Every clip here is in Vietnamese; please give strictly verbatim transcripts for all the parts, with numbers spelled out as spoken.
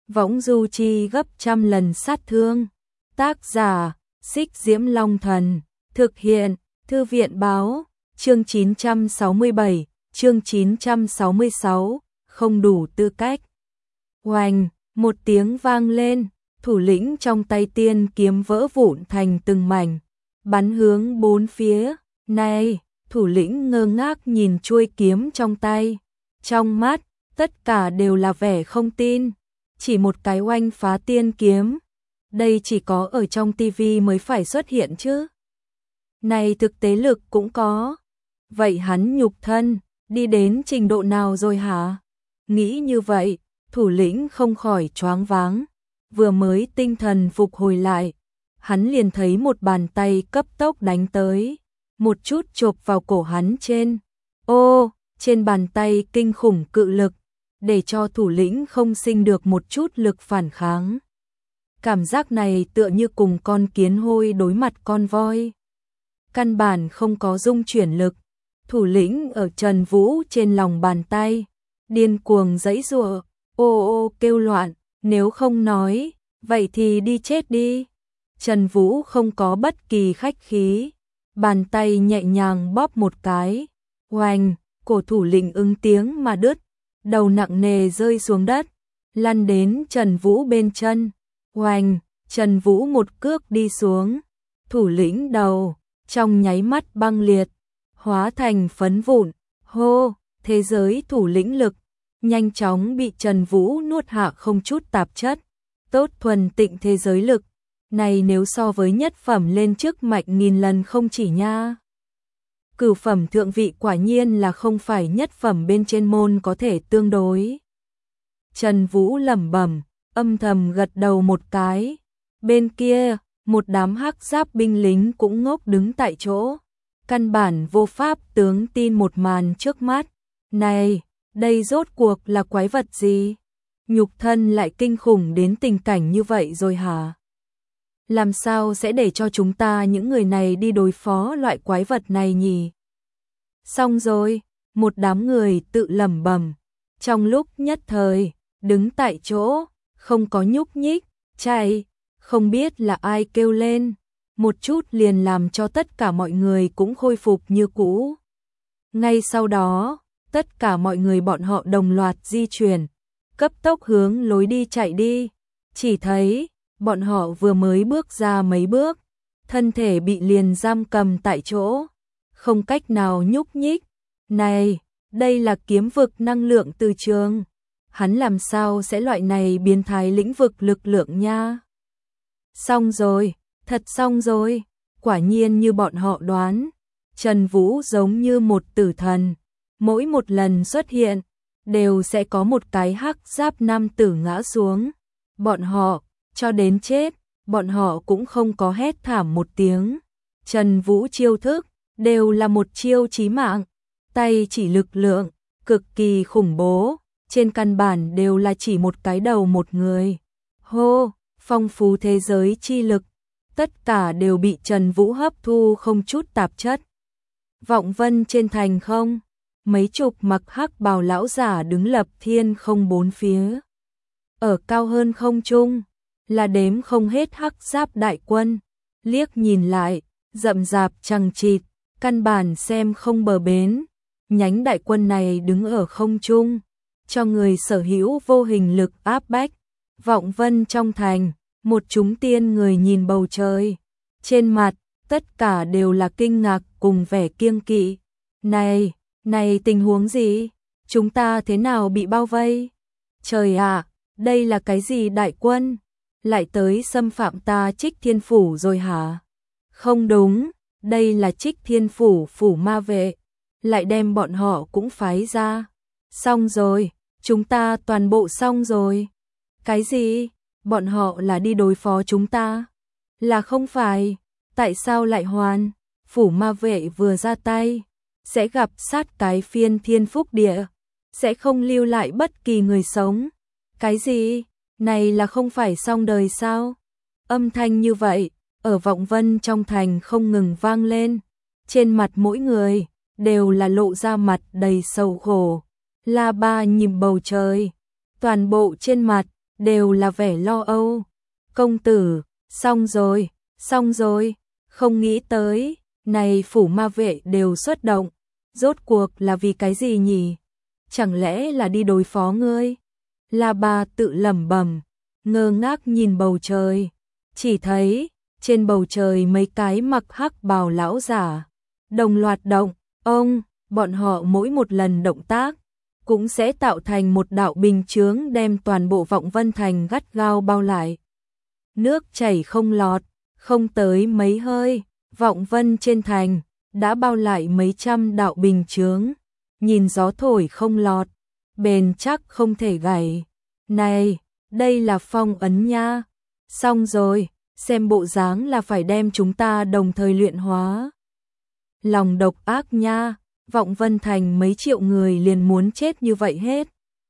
võng du chi gấp trăm lần sát thương. Tác giả, Xích Diễm Long Thần. Thực hiện, Thư viện báo. Chương chín trăm sáu mươi bảy, chương chín trăm sáu mươi sáu, không đủ tư cách. Oành, một tiếng vang lên, thủ lĩnh trong tay tiên kiếm vỡ vụn thành từng mảnh, bắn hướng bốn phía. Này, thủ lĩnh ngơ ngác nhìn chuôi kiếm trong tay, trong mắt tất cả đều là vẻ không tin. Chỉ một cái oanh phá tiên kiếm, đây chỉ có ở trong tivi mới phải xuất hiện chứ. Này thực tế lực cũng có. Vậy hắn nhục thân đi đến trình độ nào rồi hả? Nghĩ như vậy, thủ lĩnh không khỏi choáng váng. Vừa mới tinh thần phục hồi lại, hắn liền thấy một bàn tay cấp tốc đánh tới, một chút chộp vào cổ hắn trên. Ô, trên bàn tay kinh khủng cự lực, để cho thủ lĩnh không sinh được một chút lực phản kháng. Cảm giác này tựa như cùng con kiến hôi đối mặt con voi. Căn bản không có dung chuyển lực. Thủ lĩnh ở Trần Vũ trên lòng bàn tay, điên cuồng giãy giụa, ô ô kêu loạn, nếu không nói, vậy thì đi chết đi. Trần Vũ không có bất kỳ khách khí, bàn tay nhẹ nhàng bóp một cái, oành, cổ thủ lĩnh ứng tiếng mà đứt, đầu nặng nề rơi xuống đất, lăn đến Trần Vũ bên chân. Oành, Trần Vũ một cước đi xuống, thủ lĩnh đầu trong nháy mắt băng liệt, hóa thành phấn vụn. Hô, thế giới thủ lĩnh lực nhanh chóng bị Trần Vũ nuốt hạ không chút tạp chất. Tốt thuần tịnh thế giới lực, này nếu so với nhất phẩm lên trước mạnh nghìn lần không chỉ nha. Cửu phẩm thượng vị quả nhiên là không phải nhất phẩm bên trên môn có thể tương đối. Trần Vũ lẩm bẩm, âm thầm gật đầu một cái. Bên kia, một đám hắc giáp binh lính cũng ngốc đứng tại chỗ, căn bản vô pháp tướng tin một màn trước mắt. Này, đây rốt cuộc là quái vật gì? Nhục thân lại kinh khủng đến tình cảnh như vậy rồi hả? Làm sao sẽ để cho chúng ta những người này đi đối phó loại quái vật này nhỉ? Xong rồi, một đám người tự lẩm bẩm, trong lúc nhất thời, đứng tại chỗ, không có nhúc nhích, chạy, không biết là ai kêu lên, một chút liền làm cho tất cả mọi người cũng khôi phục như cũ. Ngay sau đó, tất cả mọi người bọn họ đồng loạt di chuyển, cấp tốc hướng lối đi chạy đi. Chỉ thấy, bọn họ vừa mới bước ra mấy bước, thân thể bị liền giam cầm tại chỗ, không cách nào nhúc nhích. Này, đây là kiếm vực năng lượng từ trường. Hắn làm sao sẽ loại này biến thái lĩnh vực lực lượng nha? Xong rồi, thật xong rồi, quả nhiên như bọn họ đoán, Trần Vũ giống như một tử thần, mỗi một lần xuất hiện, đều sẽ có một cái hắc giáp nam tử ngã xuống. Bọn họ, cho đến chết, bọn họ cũng không có hét thảm một tiếng. Trần Vũ chiêu thức, đều là một chiêu chí mạng, tay chỉ lực lượng, cực kỳ khủng bố, trên căn bản đều là chỉ một cái đầu một người. Hô, phong phú thế giới chi lực, tất cả đều bị Trần Vũ hấp thu không chút tạp chất. Vọng Vân trên thành không, mấy chục mặc hắc bào lão giả đứng lập thiên không bốn phía. Ở cao hơn không trung, là đếm không hết hắc giáp đại quân, liếc nhìn lại, rậm rạp chằng chịt, căn bản xem không bờ bến. Nhánh đại quân này đứng ở không trung, cho người sở hữu vô hình lực áp bách. Vọng Vân trong thành, một chúng tiên người nhìn bầu trời, trên mặt tất cả đều là kinh ngạc cùng vẻ kiêng kỵ. Này, này tình huống gì? Chúng ta thế nào bị bao vây? Trời ạ, đây là cái gì đại quân? Lại tới xâm phạm ta Trích Thiên Phủ rồi hả? Không đúng, đây là Trích Thiên Phủ phủ ma vệ, lại đem bọn họ cũng phái ra. Xong rồi, chúng ta toàn bộ xong rồi. Cái gì? Bọn họ là đi đối phó chúng ta? Là không phải, tại sao lại hoàn? Phủ ma vệ vừa ra tay, sẽ gặp sát cái phiên thiên phúc địa, sẽ không lưu lại bất kỳ người sống. Cái gì? Này là không phải xong đời sao? Âm thanh như vậy, ở Vọng Vân trong thành không ngừng vang lên, trên mặt mỗi người đều là lộ ra mặt đầy sầu khổ. La Ba nhìn bầu trời, toàn bộ trên mặt đều là vẻ lo âu. Công tử, xong rồi, xong rồi, không nghĩ tới, này phủ ma vệ đều xuất động, rốt cuộc là vì cái gì nhỉ? Chẳng lẽ là đi đối phó ngươi? La Ba tự lẩm bẩm, ngơ ngác nhìn bầu trời, chỉ thấy trên bầu trời mấy cái mặc hắc bào lão giả đồng loạt động, ông, bọn họ mỗi một lần động tác cũng sẽ tạo thành một đạo bình chướng đem toàn bộ Vọng Vân Thành gắt gao bao lại. Nước chảy không lọt, không tới mấy hơi, Vọng Vân trên thành đã bao lại mấy trăm đạo bình chướng, nhìn gió thổi không lọt, bền chắc không thể gãy. Này, đây là phong ấn nha. Xong rồi, xem bộ dáng là phải đem chúng ta đồng thời luyện hóa. Lòng độc ác nha, Vọng Vân Thành mấy triệu người liền muốn chết như vậy hết.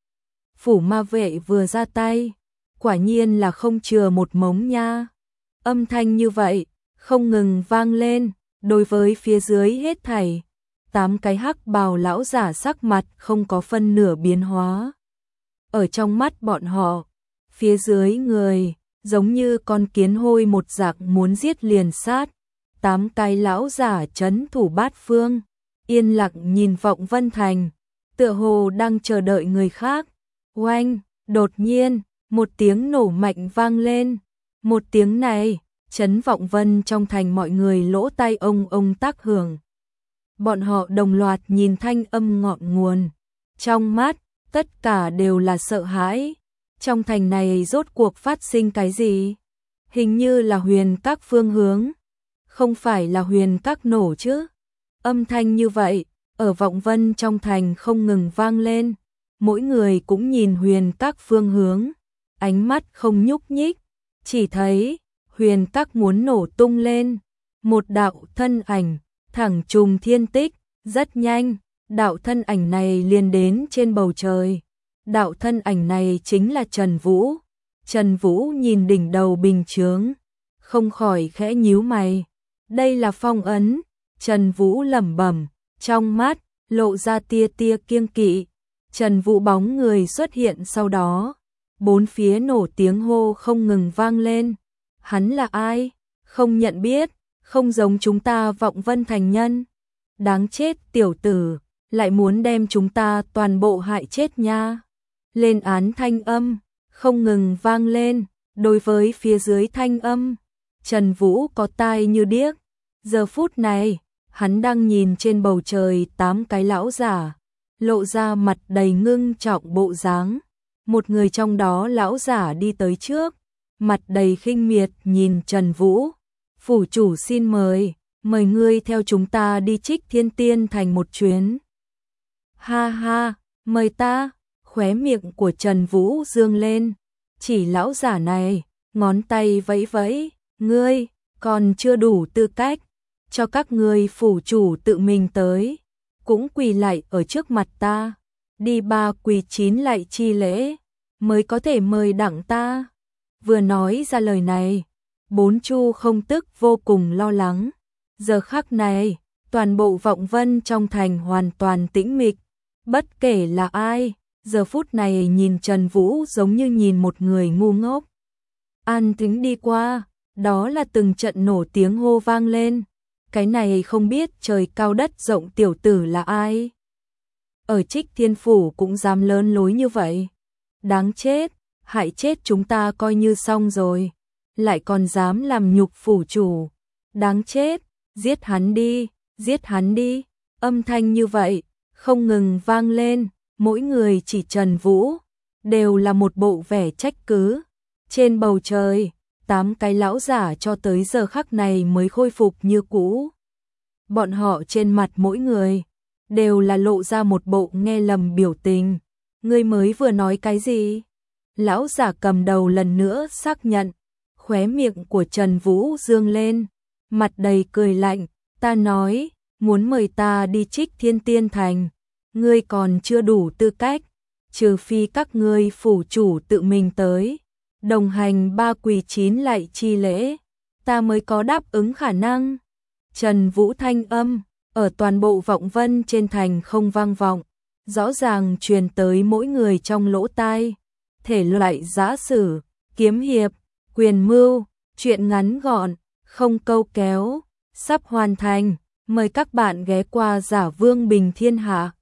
Phủ ma vệ vừa ra tay, quả nhiên là không chừa một mống nha. Âm thanh như vậy, không ngừng vang lên, đối với phía dưới hết thảy. Tám cái hắc bào lão giả sắc mặt không có phân nửa biến hóa. Ở trong mắt bọn họ, phía dưới người, giống như con kiến hôi một dạng muốn giết liền sát. Tám cái lão giả trấn thủ bát phương, yên lặng nhìn Vọng Vân Thành, tựa hồ đang chờ đợi người khác. Oanh, đột nhiên, một tiếng nổ mạnh vang lên. Một tiếng này, chấn Vọng Vân trong thành mọi người lỗ tai ông ông tác hưởng. Bọn họ đồng loạt nhìn thanh âm ngọn nguồn. Trong mắt, tất cả đều là sợ hãi. Trong thành này rốt cuộc phát sinh cái gì? Hình như là huyền các phương hướng. Không phải là huyền các nổ chứ? Âm thanh như vậy, ở Vọng Vân trong thành không ngừng vang lên. Mỗi người cũng nhìn huyền các phương hướng. Ánh mắt không nhúc nhích. Chỉ thấy, huyền các muốn nổ tung lên. Một đạo thân ảnh, thẳng trùng thiên tích, rất nhanh. Đạo thân ảnh này liền đến trên bầu trời. Đạo thân ảnh này chính là Trần Vũ. Trần Vũ nhìn đỉnh đầu bình chướng, không khỏi khẽ nhíu mày. Đây là phong ấn. Trần Vũ lẩm bẩm, trong mắt lộ ra tia tia kiêng kỵ. Trần Vũ bóng người xuất hiện sau đó, bốn phía nổ tiếng hô không ngừng vang lên. Hắn là ai? Không nhận biết, không giống chúng ta Vọng Vân Thành nhân. Đáng chết tiểu tử, lại muốn đem chúng ta toàn bộ hại chết nha. Lên án thanh âm, không ngừng vang lên, đối với phía dưới thanh âm. Trần Vũ có tai như điếc, giờ phút này, hắn đang nhìn trên bầu trời tám cái lão giả, lộ ra mặt đầy ngưng trọng bộ dáng. Một người trong đó lão giả đi tới trước, mặt đầy khinh miệt nhìn Trần Vũ. Phủ chủ xin mời, mời ngươi theo chúng ta đi Trích Thiên Tiên Thành một chuyến. Ha ha, mời ta. Khóe miệng của Trần Vũ dương lên, chỉ lão giả này, ngón tay vẫy vẫy, ngươi, còn chưa đủ tư cách, cho các ngươi phủ chủ tự mình tới, cũng quỳ lạy ở trước mặt ta, đi ba quỳ chín lạy chi lễ, mới có thể mời đặng ta. Vừa nói ra lời này, bốn chu không tức vô cùng lo lắng, giờ khắc này, toàn bộ Vọng Vân trong thành hoàn toàn tĩnh mịch, bất kể là ai. Giờ phút này nhìn Trần Vũ giống như nhìn một người ngu ngốc. An tính đi qua, đó là từng trận nổ tiếng hô vang lên. Cái này không biết trời cao đất rộng tiểu tử là ai. Ở Trích Thiên Phủ cũng dám lớn lối như vậy. Đáng chết, hại chết chúng ta coi như xong rồi. Lại còn dám làm nhục phủ chủ. Đáng chết, giết hắn đi, giết hắn đi. Âm thanh như vậy, không ngừng vang lên. Mỗi người chỉ Trần Vũ, đều là một bộ vẻ trách cứ. Trên bầu trời, tám cái lão giả cho tới giờ khắc này mới khôi phục như cũ. Bọn họ trên mặt mỗi người, đều là lộ ra một bộ nghe lầm biểu tình. Ngươi mới vừa nói cái gì? Lão giả cầm đầu lần nữa xác nhận, khóe miệng của Trần Vũ dương lên, mặt đầy cười lạnh. Ta nói, muốn mời ta đi Trích Thiên Tiên Thành. Ngươi còn chưa đủ tư cách, trừ phi các ngươi phủ chủ tự mình tới, đồng hành ba quỳ chín lạy chi lễ, ta mới có đáp ứng khả năng. Trần Vũ thanh âm, ở toàn bộ Vọng Vân trên thành không vang vọng, rõ ràng truyền tới mỗi người trong lỗ tai. thể loại giã sử, kiếm hiệp, quyền mưu, truyện ngắn gọn, không câu kéo, sắp hoàn thành. Mời các bạn ghé qua Giả Vương Bình Thiên Hạ.